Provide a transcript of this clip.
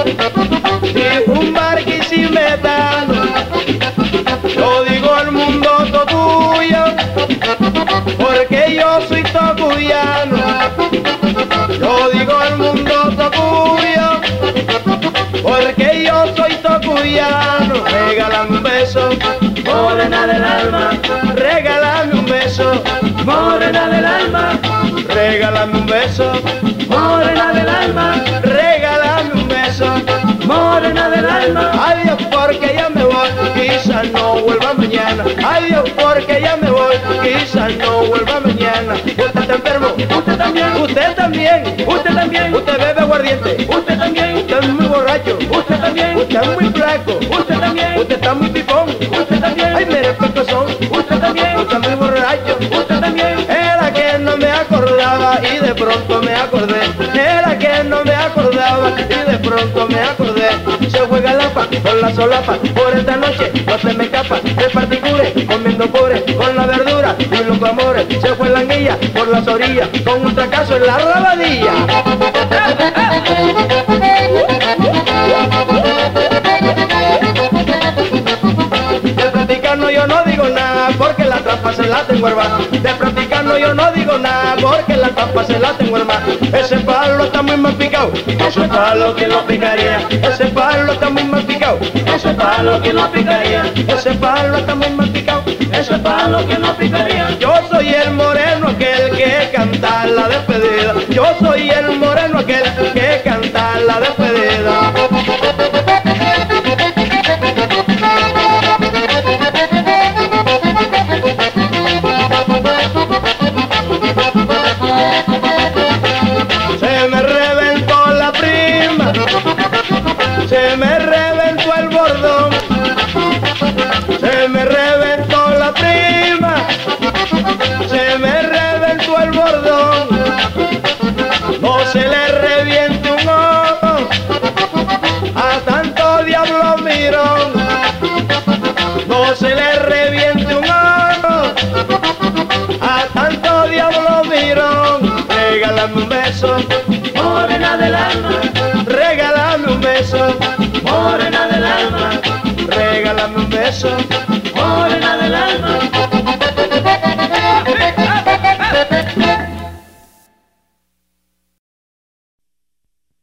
y un barquisimetano. Yo digo el mundo tocuyo, porque yo soy tocuyano. Yo digo el mundo tocuyo, porque yo soy tocuyano. Regálame un beso, morena del alma. Regálame un beso, morena del alma. Regálame un beso, morena del alma. Regálame un beso, morena del alma. Adiós porque ya me voy, quizás no vuelva mañana. Adiós porque ya me voy, quizás no vuelva mañana. Usted está enfermo, usted también, usted también, usted también. Usted bebe aguardiente, usted también. Usted es muy borracho, usted también. Usted es muy flaco, usted también. Usted está muy pipón, usted también. Ay, mire pecozón, usted también. Usted es muy borracho, usted también. Era que no me acordaba y de pronto me acordé. Era que no me acordaba y de pronto me acordé. Se juega la paz con la solapa, por esta noche no se me escapa. Reparticure, comiendo pobre, con la verdura y los amores. Se fue la anguilla por las orillas, con un fracaso en la rabadilla. De practicando yo no digo nada, porque la trampa se la tengo hermano. De practicando yo no digo nada, porque la trampa se la tengo hermano. Ese palo está muy mal picado, ese palo que no picaría. Ese palo está muy mal picado, ese palo que no picaría. Ese palo está muy mal picado, ese palo que no picaría. Yo soy el moreno aquel que canta la despedida. Yo soy el moreno aquel que canta la despedida. Se me reventó la prima, se me reventó el bordón, se me reventó la prima, se me reventó el bordón. No se le reviente un ojo a tanto diablo mirón. No se le reviente un ojo a tanto diablo mirón. Regálame un beso, morena del alma. Regálame un beso, morena del alma. Regálame un beso.